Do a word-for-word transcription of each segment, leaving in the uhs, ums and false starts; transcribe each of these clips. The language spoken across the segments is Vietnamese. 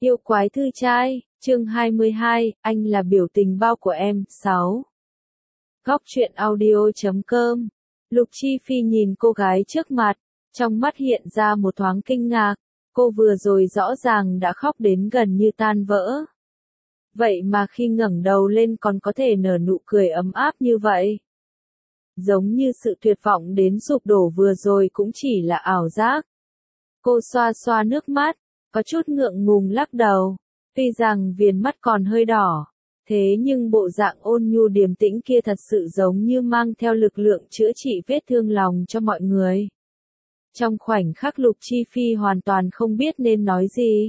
Yêu quái thư trai, chương hai mươi hai, anh là biểu tình bao của em, sáu. Góc truyện audio.com. Lục Chi Phi nhìn cô gái trước mặt, trong mắt hiện ra một thoáng kinh ngạc, cô vừa rồi rõ ràng đã khóc đến gần như tan vỡ. Vậy mà khi ngẩng đầu lên còn có thể nở nụ cười ấm áp như vậy. Giống như sự tuyệt vọng đến sụp đổ vừa rồi cũng chỉ là ảo giác. Cô xoa xoa nước mắt, có chút ngượng ngùng lắc đầu, tuy rằng viền mắt còn hơi đỏ, thế nhưng bộ dạng ôn nhu điềm tĩnh kia thật sự giống như mang theo lực lượng chữa trị vết thương lòng cho mọi người. Trong khoảnh khắc Lục Chi Phi hoàn toàn không biết nên nói gì.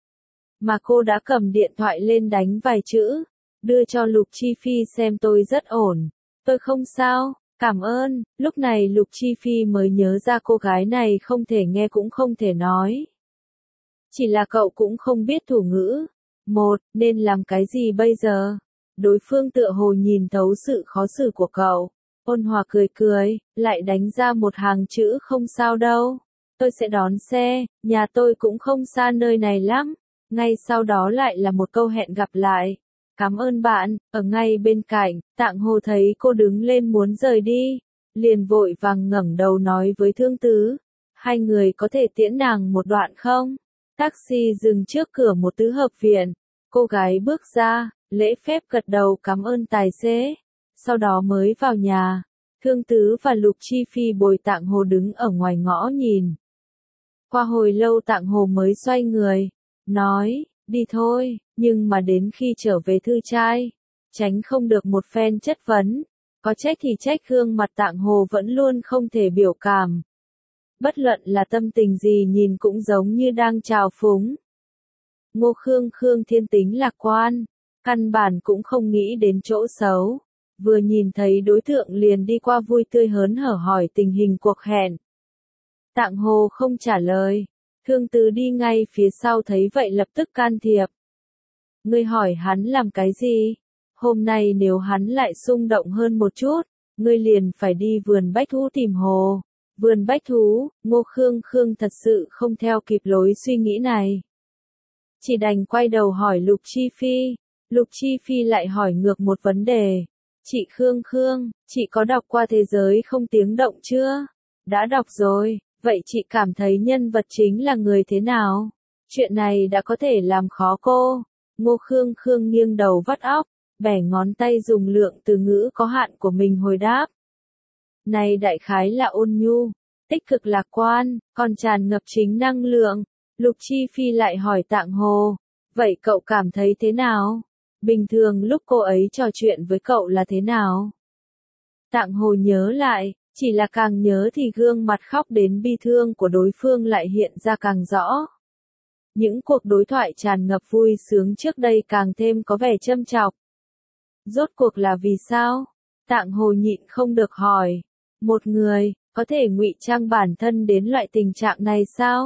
Mà cô đã cầm điện thoại lên đánh vài chữ, đưa cho Lục Chi Phi xem tôi rất ổn, tôi không sao, cảm ơn. Lúc này Lục Chi Phi mới nhớ ra cô gái này không thể nghe cũng không thể nói. Chỉ là cậu cũng không biết thủ ngữ. Một, nên làm cái gì bây giờ? Đối phương tựa hồ nhìn thấu sự khó xử của cậu. Ôn hòa cười cười, lại đánh ra một hàng chữ không sao đâu. Tôi sẽ đón xe, nhà tôi cũng không xa nơi này lắm. Ngay sau đó lại là một câu hẹn gặp lại. Cảm ơn bạn, ở ngay bên cạnh, Tạng Hồ thấy cô đứng lên muốn rời đi. Liền vội vàng ngẩng đầu nói với Thương Tứ. Hai người có thể tiễn nàng một đoạn không? Taxi dừng trước cửa một tứ hợp viện. Cô gái bước ra, lễ phép gật đầu cảm ơn tài xế. Sau đó mới vào nhà. Thương Tứ và Lục Chi Phi bồi Tạng Hồ đứng ở ngoài ngõ nhìn. Qua hồi lâu Tạng Hồ mới xoay người. Nói, đi thôi, nhưng mà đến khi trở về thư trai, tránh không được một phen chất vấn. Có trách thì trách gương mặt Tạng Hồ vẫn luôn không thể biểu cảm. Bất luận là tâm tình gì nhìn cũng giống như đang trào phúng. Ngô Khương Khương thiên tính lạc quan, căn bản cũng không nghĩ đến chỗ xấu. Vừa nhìn thấy đối tượng liền đi qua vui tươi hớn hở hỏi tình hình cuộc hẹn. Tạng Hồ không trả lời. Thương Tứ đi ngay phía sau thấy vậy lập tức can thiệp. Ngươi hỏi hắn làm cái gì? Hôm nay nếu hắn lại xung động hơn một chút, ngươi liền phải đi vườn bách thú tìm hồ. Vườn bách thú, Ngô Khương Khương thật sự không theo kịp lối suy nghĩ này. Chỉ đành quay đầu hỏi Lục Chi Phi. Lục Chi Phi lại hỏi ngược một vấn đề. Chị Khương Khương, chị có đọc qua Thế giới không tiếng động chưa? Đã đọc rồi, vậy chị cảm thấy nhân vật chính là người thế nào? Chuyện này đã có thể làm khó cô. Ngô Khương Khương nghiêng đầu vắt óc, bẻ ngón tay dùng lượng từ ngữ có hạn của mình hồi đáp. Này đại khái là ôn nhu, tích cực lạc quan, còn tràn ngập chính năng lượng. Lục Chi Phi lại hỏi Tạng Hồ, vậy cậu cảm thấy thế nào? Bình thường lúc cô ấy trò chuyện với cậu là thế nào? Tạng Hồ nhớ lại, chỉ là càng nhớ thì gương mặt khóc đến bi thương của đối phương lại hiện ra càng rõ. Những cuộc đối thoại tràn ngập vui sướng trước đây càng thêm có vẻ châm chọc. Rốt cuộc là vì sao? Tạng Hồ nhịn không được hỏi. Một người, có thể ngụy trang bản thân đến loại tình trạng này sao?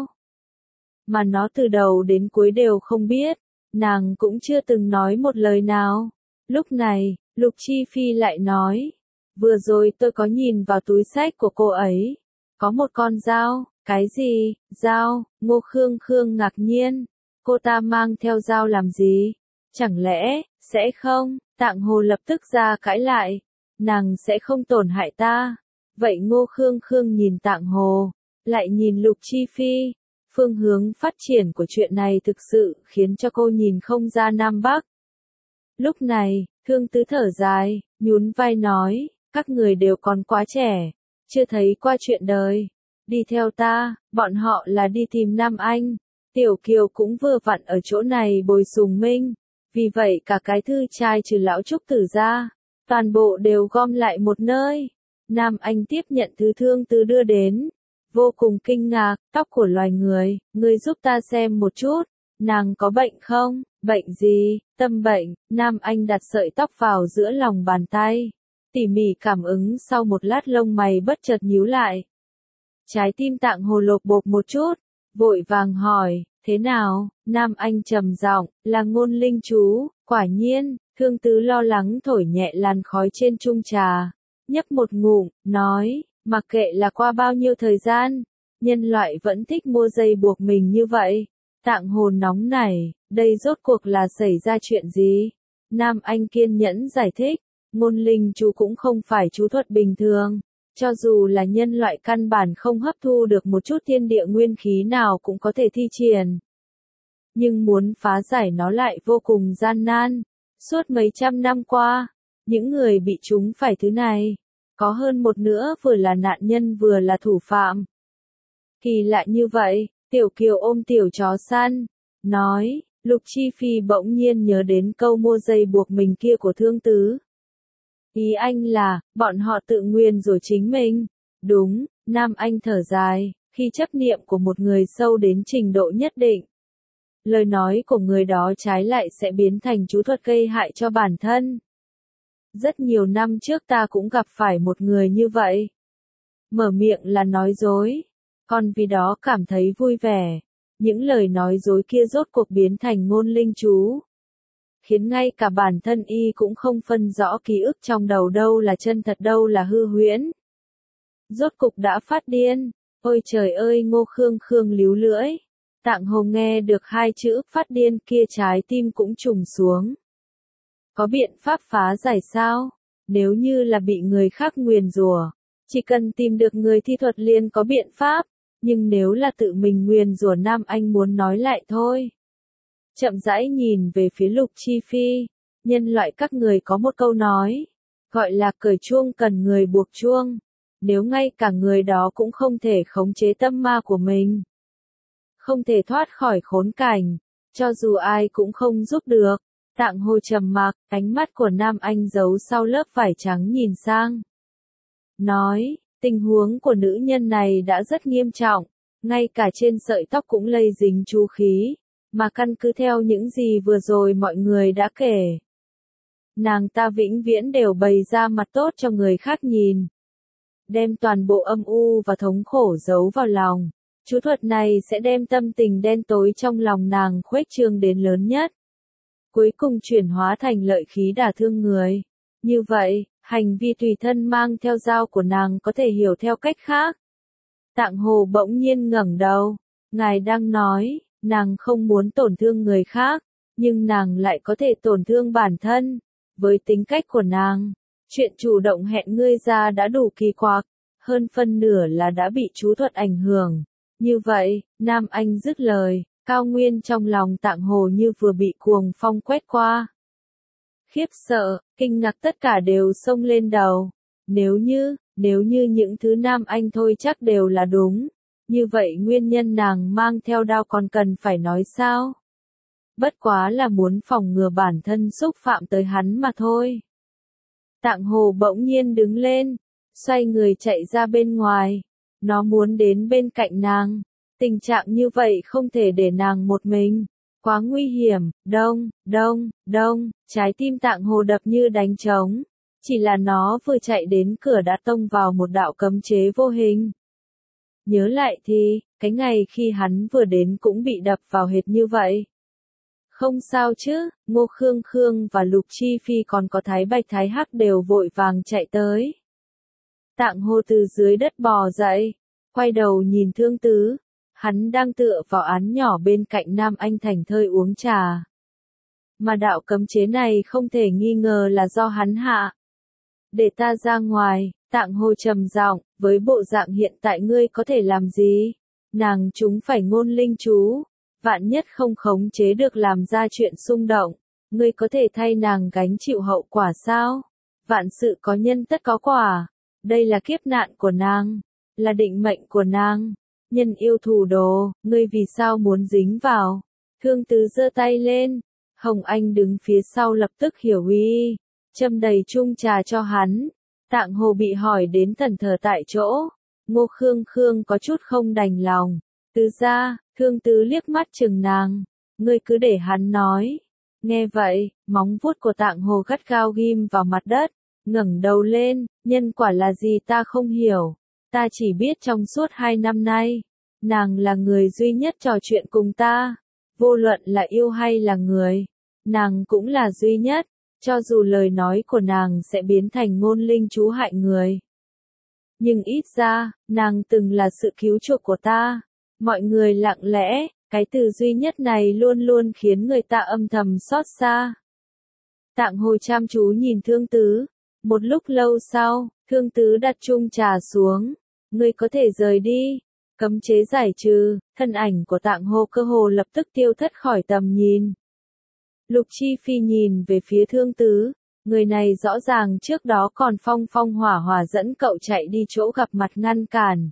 Mà nó từ đầu đến cuối đều không biết, nàng cũng chưa từng nói một lời nào. Lúc này, Lục Chi Phi lại nói, vừa rồi tôi có nhìn vào túi xách của cô ấy, có một con dao. Cái gì, dao? Ngô Khương Khương ngạc nhiên, cô ta mang theo dao làm gì? Chẳng lẽ, sẽ không? Tạng Hồ lập tức ra cãi lại, nàng sẽ không tổn hại ta. Vậy Ngô Khương Khương nhìn Tạng Hồ, lại nhìn Lục Chi Phi. Phương hướng phát triển của chuyện này thực sự khiến cho cô nhìn không ra Nam Bắc. Lúc này, Thương Tứ thở dài, nhún vai nói, các người đều còn quá trẻ, chưa thấy qua chuyện đời. Đi theo ta, bọn họ là đi tìm Nam Anh. Tiểu Kiều cũng vừa vặn ở chỗ này bồi Sùng Minh. Vì vậy cả cái thư trai trừ lão Trúc Tử ra, toàn bộ đều gom lại một nơi. Nam Anh tiếp nhận thứ Thương Tứ đưa đến. Vô cùng kinh ngạc, tóc của loài người, ngươi giúp ta xem một chút. Nàng có bệnh không? Bệnh gì? Tâm bệnh. Nam Anh đặt sợi tóc vào giữa lòng bàn tay. Tỉ mỉ cảm ứng sau một lát lông mày bất chợt nhíu lại. Trái tim Tạng Hồ lột bột một chút, vội vàng hỏi, thế nào? Nam Anh trầm giọng, là ngôn linh chú. Quả nhiên, Thương Tứ lo lắng thổi nhẹ làn khói trên chung trà, nhấp một ngụm, nói, mặc kệ là qua bao nhiêu thời gian, nhân loại vẫn thích mua dây buộc mình như vậy. Tạng Hồ nóng nảy, đây rốt cuộc là xảy ra chuyện gì? Nam Anh kiên nhẫn giải thích, ngôn linh chú cũng không phải chú thuật bình thường. Cho dù là nhân loại căn bản không hấp thu được một chút thiên địa nguyên khí nào cũng có thể thi triển. Nhưng muốn phá giải nó lại vô cùng gian nan. Suốt mấy trăm năm qua, những người bị trúng phải thứ này, có hơn một nửa vừa là nạn nhân vừa là thủ phạm. Kỳ lạ như vậy, Tiểu Kiều ôm tiểu chó săn, nói, Lục Chi Phi bỗng nhiên nhớ đến câu mua dây buộc mình kia của Thương Tứ. Ý anh là, bọn họ tự nguyền rủa chính mình. Đúng, Nam Anh thở dài, khi chấp niệm của một người sâu đến trình độ nhất định. Lời nói của người đó trái lại sẽ biến thành chú thuật gây hại cho bản thân. Rất nhiều năm trước ta cũng gặp phải một người như vậy. Mở miệng là nói dối, còn vì đó cảm thấy vui vẻ. Những lời nói dối kia rốt cuộc biến thành ngôn linh chú. Khiến ngay cả bản thân y cũng không phân rõ ký ức trong đầu đâu là chân thật đâu là hư huyễn. Rốt cục đã phát điên, ôi trời ơi Ngô Khương Khương líu lưỡi. Tạng Hồ nghe được hai chữ phát điên kia trái tim cũng trùng xuống. Có biện pháp phá giải sao? Nếu như là bị người khác nguyền rủa, chỉ cần tìm được người thi thuật liền có biện pháp, nhưng nếu là tự mình nguyền rủa Nam Anh muốn nói lại thôi. Chậm rãi nhìn về phía Lục Chi Phi, nhân loại các người có một câu nói, gọi là cởi chuông cần người buộc chuông. Nếu ngay cả người đó cũng không thể khống chế tâm ma của mình, không thể thoát khỏi khốn cảnh, cho dù ai cũng không giúp được. Tạng Hồ trầm mặc, ánh mắt của Nam Anh giấu sau lớp vải trắng nhìn sang. Nói, tình huống của nữ nhân này đã rất nghiêm trọng, ngay cả trên sợi tóc cũng lây dính chú khí, mà căn cứ theo những gì vừa rồi mọi người đã kể. Nàng ta vĩnh viễn đều bày ra mặt tốt cho người khác nhìn. Đem toàn bộ âm u và thống khổ giấu vào lòng. Chú thuật này sẽ đem tâm tình đen tối trong lòng nàng khuếch trương đến lớn nhất. Cuối cùng chuyển hóa thành lợi khí đả thương người. Như vậy, hành vi tùy thân mang theo dao của nàng có thể hiểu theo cách khác. Tạng Hồ bỗng nhiên ngẩng đầu. Ngài đang nói, nàng không muốn tổn thương người khác, nhưng nàng lại có thể tổn thương bản thân. Với tính cách của nàng, chuyện chủ động hẹn ngươi ra đã đủ kỳ quặc, hơn phân nửa là đã bị chú thuật ảnh hưởng. Như vậy, Nam Anh dứt lời, cao nguyên trong lòng Tạng Hồ như vừa bị cuồng phong quét qua. Khiếp sợ, kinh ngạc tất cả đều xông lên đầu. Nếu như, nếu như những thứ Nam Anh thôi chắc đều là đúng. Như vậy nguyên nhân nàng mang theo đao còn cần phải nói sao? Bất quá là muốn phòng ngừa bản thân xúc phạm tới hắn mà thôi. Tạng Hồ bỗng nhiên đứng lên, xoay người chạy ra bên ngoài. Nó muốn đến bên cạnh nàng. Tình trạng như vậy không thể để nàng một mình. Quá nguy hiểm, đông, đông, đông, trái tim Tạng Hồ đập như đánh trống. Chỉ là nó vừa chạy đến cửa đã tông vào một đạo cấm chế vô hình. Nhớ lại thì, cái ngày khi hắn vừa đến cũng bị đập vào hệt như vậy. Không sao chứ, Ngô Khương Khương và Lục Chi Phi còn có Thái Bạch Thái Hắc đều vội vàng chạy tới. Tạng Hồ từ dưới đất bò dậy, quay đầu nhìn Thương Tứ, hắn đang tựa vào án nhỏ bên cạnh Nam Anh thảnh thơi uống trà. Mà đạo cấm chế này không thể nghi ngờ là do hắn hạ. Để ta ra ngoài, Tạng Hồ trầm giọng, với bộ dạng hiện tại ngươi có thể làm gì? Nàng chúng phải ngôn linh chú, vạn nhất không khống chế được làm ra chuyện xung động, ngươi có thể thay nàng gánh chịu hậu quả sao? Vạn sự có nhân tất có quả, đây là kiếp nạn của nàng, là định mệnh của nàng. Nhân yêu thủ đồ, ngươi vì sao muốn dính vào? Thương Tứ giơ tay lên, Hồng Anh đứng phía sau lập tức hiểu ý, châm đầy chung trà cho hắn. Tạng Hồ bị hỏi đến thần thờ tại chỗ, Ngô Khương Khương có chút không đành lòng. Tứ ra, Thương Tứ liếc mắt chừng nàng, ngươi cứ để hắn nói. Nghe vậy, móng vuốt của Tạng Hồ gắt gao ghim vào mặt đất, ngẩng đầu lên, nhân quả là gì ta không hiểu. Ta chỉ biết trong suốt hai năm nay, nàng là người duy nhất trò chuyện cùng ta. Vô luận là yêu hay là người, nàng cũng là duy nhất, cho dù lời nói của nàng sẽ biến thành ngôn linh chú hại người. Nhưng ít ra, nàng từng là sự cứu chuộc của ta. Mọi người lặng lẽ, Cái từ duy nhất này luôn luôn khiến người ta âm thầm xót xa. Tạng Hồi chăm chú nhìn Thương Tứ. Một lúc lâu sau, Thương Tứ đặt chung trà xuống. Ngươi có thể rời đi. Cấm chế giải trừ, thân ảnh của Tạng Hồ cơ hồ lập tức tiêu thất khỏi tầm nhìn. Lục Chi Phi nhìn về phía Thương Tứ. Người này rõ ràng trước đó còn phong phong hỏa hỏa dẫn cậu chạy đi chỗ gặp mặt ngăn cản.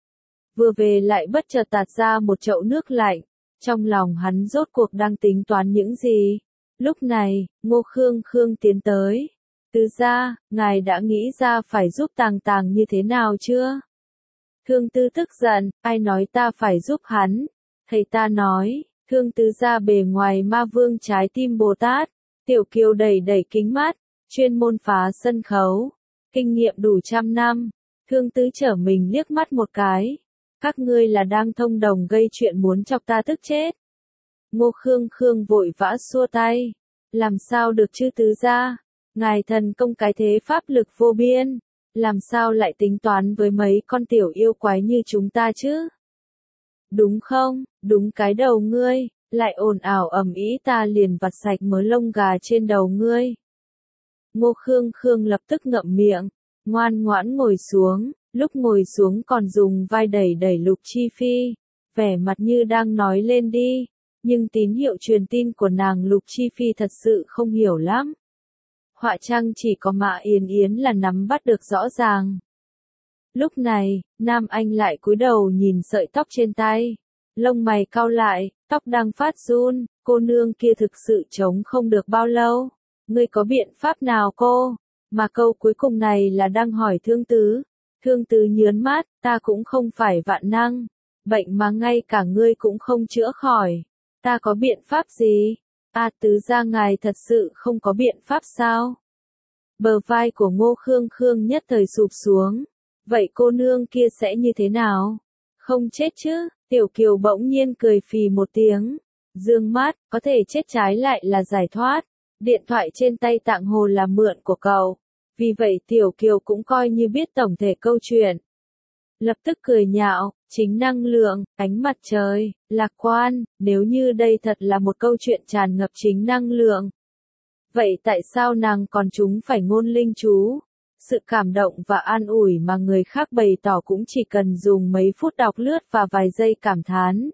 Vừa về lại bất chợt tạt ra một chậu nước lạnh. Trong lòng hắn rốt cuộc đang tính toán những gì? Lúc này, Ngô Khương Khương tiến tới. Tứ gia, ngài đã nghĩ ra phải giúp Tàng Tàng như thế nào chưa? Thương Tư tức giận, ai nói ta phải giúp hắn? Thầy ta nói, Thương Tứ gia bề ngoài ma vương trái tim Bồ Tát, Tiểu Kiều đẩy đẩy kính mắt, chuyên môn phá sân khấu, kinh nghiệm đủ trăm năm. Thương Tứ trở mình liếc mắt một cái. Các ngươi là đang thông đồng gây chuyện muốn chọc ta tức chết. Ngô Khương Khương vội vã xua tay. Làm sao được chứ tứ gia? Ngài thần công cái thế pháp lực vô biên. Làm sao lại tính toán với mấy con tiểu yêu quái như chúng ta chứ? Đúng không? Đúng cái đầu ngươi. Lại ồn ào ầm ĩ ta liền vặt sạch mớ lông gà trên đầu ngươi. Ngô Khương Khương lập tức ngậm miệng. Ngoan ngoãn ngồi xuống. Lúc ngồi xuống còn dùng vai đẩy đẩy Lục Chi Phi. Vẻ mặt như đang nói lên đi. Nhưng tín hiệu truyền tin của nàng Lục Chi Phi thật sự không hiểu lắm. Họa Trăng chỉ có Mã Yến Yến là nắm bắt được rõ ràng. Lúc này, Nam Anh lại cúi đầu nhìn sợi tóc trên tay. Lông mày cau lại, tóc đang phát run, cô nương kia thực sự chống không được bao lâu. Ngươi có biện pháp nào cô? Mà câu cuối cùng này là đang hỏi Thương Tứ. Thương Tứ nhớn mắt, ta cũng không phải vạn năng. Bệnh mà ngay cả ngươi cũng không chữa khỏi. Ta có biện pháp gì? À tứ gia ngài thật sự không có biện pháp sao? Bờ vai của Ngô Khương Khương nhất thời sụp xuống. Vậy cô nương kia sẽ như thế nào? Không chết chứ? Tiểu Kiều bỗng nhiên cười phì một tiếng. Dương mắt, có thể chết trái lại là giải thoát. Điện thoại trên tay Tạng Hồ là mượn của cậu. Vì vậy Tiểu Kiều cũng coi như biết tổng thể câu chuyện. Lập tức cười nhạo, chính năng lượng, ánh mặt trời, lạc quan, nếu như đây thật là một câu chuyện tràn ngập chính năng lượng. Vậy tại sao nàng còn chúng phải ngôn linh chú? Sự cảm động và an ủi mà người khác bày tỏ cũng chỉ cần dùng mấy phút đọc lướt và vài giây cảm thán.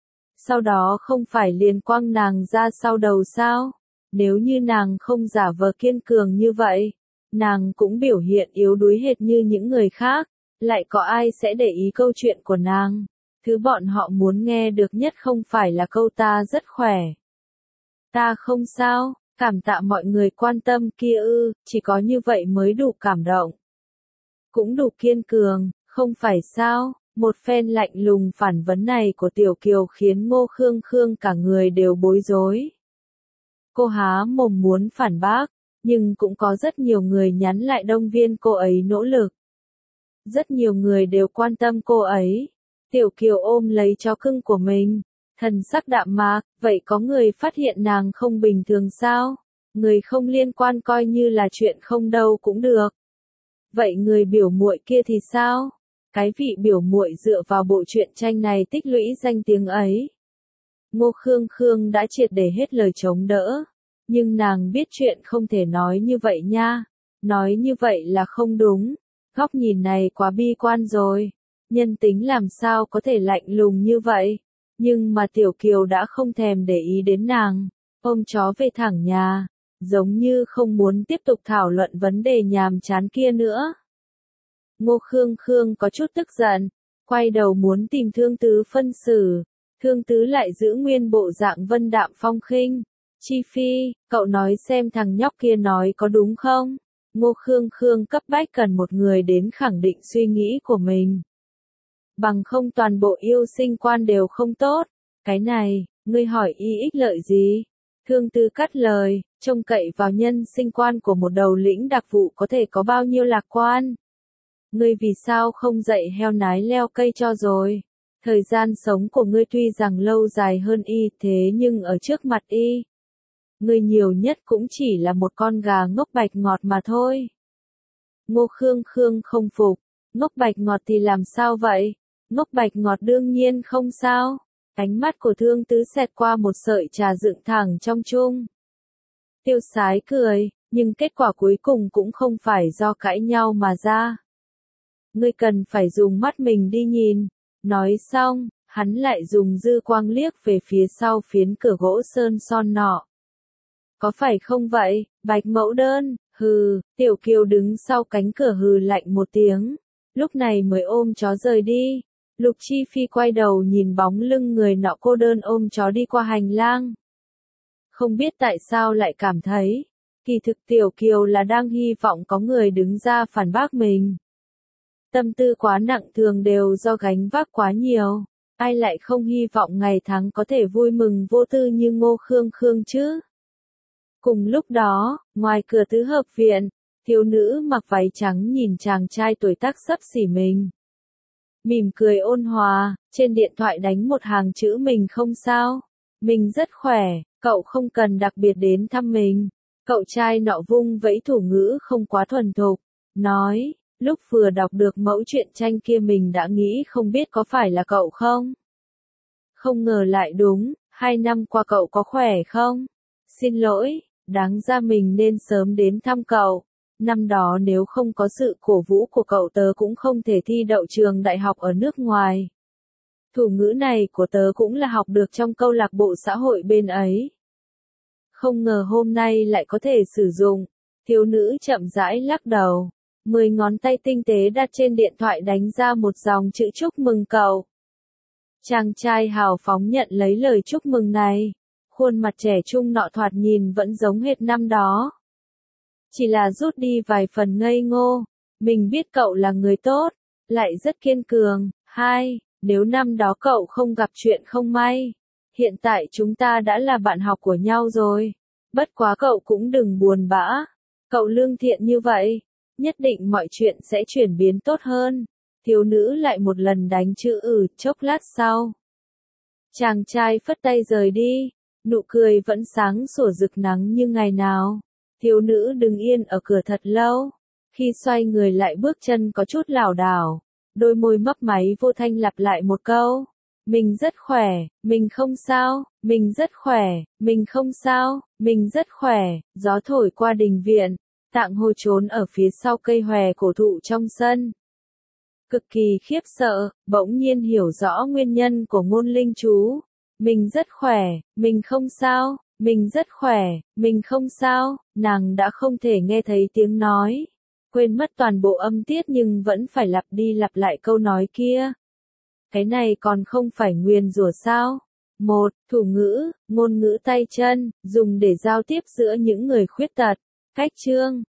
Sau đó không phải liền quăng nàng ra sau đầu sao? Nếu như nàng không giả vờ kiên cường như vậy, nàng cũng biểu hiện yếu đuối hệt như những người khác. Lại có ai sẽ để ý câu chuyện của nàng? Thứ bọn họ muốn nghe được nhất không phải là câu ta rất khỏe. Ta không sao, cảm tạ mọi người quan tâm kia ư, chỉ có như vậy mới đủ cảm động. Cũng đủ kiên cường, không phải sao? Một phen lạnh lùng phản vấn này của Tiểu Kiều khiến Ngô Khương Khương cả người đều bối rối. Cô há mồm muốn phản bác, nhưng cũng có rất nhiều người nhắn lại động viên cô ấy nỗ lực. Rất nhiều người đều quan tâm cô ấy. Tiểu Kiều ôm lấy chó cưng của mình. Thần sắc đạm mạc, vậy có người phát hiện nàng không bình thường sao? Người không liên quan coi như là chuyện không đâu cũng được. Vậy người biểu muội kia thì sao? Cái vị biểu muội dựa vào bộ truyện tranh này tích lũy danh tiếng ấy. Ngô Khương Khương đã triệt để hết lời chống đỡ. Nhưng nàng biết chuyện không thể nói như vậy nha. Nói như vậy là không đúng. Góc nhìn này quá bi quan rồi. Nhân tính làm sao có thể lạnh lùng như vậy. Nhưng mà Tiểu Kiều đã không thèm để ý đến nàng. Ôm chó về thẳng nhà. Giống như không muốn tiếp tục thảo luận vấn đề nhàm chán kia nữa. Ngô Khương Khương có chút tức giận. Quay đầu muốn tìm Thương Tứ phân xử. Thương Tứ lại giữ nguyên bộ dạng vân đạm phong khinh. Chi Phi, cậu nói xem thằng nhóc kia nói có đúng không? Ngô Khương Khương cấp bách cần một người đến khẳng định suy nghĩ của mình. Bằng không toàn bộ yêu sinh quan đều không tốt. Cái này, ngươi hỏi y ích lợi gì? Thương Tứ cắt lời, trông cậy vào nhân sinh quan của một đầu lĩnh đặc vụ có thể có bao nhiêu lạc quan? Ngươi vì sao không dạy heo nái leo cây cho rồi? Thời gian sống của ngươi tuy rằng lâu dài hơn y thế nhưng ở trước mặt y. Ngươi nhiều nhất cũng chỉ là một con gà ngốc bạch ngọt mà thôi. Ngô Khương Khương không phục. Ngốc bạch ngọt thì làm sao vậy? Ngốc bạch ngọt đương nhiên không sao. Ánh mắt của Thương Tứ xẹt qua một sợi trà dựng thẳng trong chung. Tiêu Sái cười, nhưng kết quả cuối cùng cũng không phải do cãi nhau mà ra. Ngươi cần phải dùng mắt mình đi nhìn. Nói xong, hắn lại dùng dư quang liếc về phía sau phiến cửa gỗ sơn son nọ. Có phải không vậy, Bạch Mẫu Đơn? Hừ, Tiểu Kiều đứng sau cánh cửa hừ lạnh một tiếng, lúc này mới ôm chó rời đi. Lục Chi Phi quay đầu nhìn bóng lưng người nọ cô đơn ôm chó đi qua hành lang. Không biết tại sao lại cảm thấy, kỳ thực Tiểu Kiều là đang hy vọng có người đứng ra phản bác mình. Tâm tư quá nặng thường đều do gánh vác quá nhiều, ai lại không hy vọng ngày tháng có thể vui mừng vô tư như Ngô Khương Khương chứ. Cùng lúc đó, ngoài cửa tứ hợp viện, thiếu nữ mặc váy trắng nhìn chàng trai tuổi tác xấp xỉ mình. Mỉm cười ôn hòa, trên điện thoại đánh một hàng chữ mình không sao. Mình rất khỏe, cậu không cần đặc biệt đến thăm mình. Cậu trai nọ vung vẫy thủ ngữ không quá thuần thục, nói, lúc vừa đọc được mẫu truyện tranh kia mình đã nghĩ không biết có phải là cậu không. Không ngờ lại đúng, hai năm qua cậu có khỏe không? Xin lỗi, đáng ra mình nên sớm đến thăm cậu. Năm đó nếu không có sự cổ vũ của cậu tớ cũng không thể thi đậu trường đại học ở nước ngoài. Thủ ngữ này của tớ cũng là học được trong câu lạc bộ xã hội bên ấy. Không ngờ hôm nay lại có thể sử dụng. Thiếu nữ chậm rãi lắc đầu. Mười ngón tay tinh tế đặt trên điện thoại đánh ra một dòng chữ chúc mừng cậu. Chàng trai hào phóng nhận lấy lời chúc mừng này. Khuôn mặt trẻ trung nọ thoạt nhìn vẫn giống hệt năm đó. Chỉ là rút đi vài phần ngây ngô. Mình biết cậu là người tốt, lại rất kiên cường. Hai, nếu năm đó cậu không gặp chuyện không may, hiện tại chúng ta đã là bạn học của nhau rồi. Bất quá cậu cũng đừng buồn bã. Cậu lương thiện như vậy, nhất định mọi chuyện sẽ chuyển biến tốt hơn. Thiếu nữ lại một lần đánh chữ ừ chốc lát sau. Chàng trai phất tay rời đi, nụ cười vẫn sáng sủa rực nắng như ngày nào. Thiếu nữ đứng yên ở cửa thật lâu, khi xoay người lại bước chân có chút lảo đảo, đôi môi mấp máy vô thanh lặp lại một câu. Mình rất khỏe, mình không sao, mình rất khỏe, mình không sao, mình rất khỏe. Gió thổi qua đình viện, Tạng Hồ trốn ở phía sau cây hòe cổ thụ trong sân. Cực kỳ khiếp sợ, bỗng nhiên hiểu rõ nguyên nhân của ngôn linh chú. Mình rất khỏe, mình không sao, mình rất khỏe, mình không sao. Nàng đã không thể nghe thấy tiếng nói, quên mất toàn bộ âm tiết nhưng vẫn phải lặp đi lặp lại câu nói kia. Cái này còn không phải nguyền rủa sao? Một, thủ ngữ, ngôn ngữ tay chân, dùng để giao tiếp giữa những người khuyết tật. Cách chương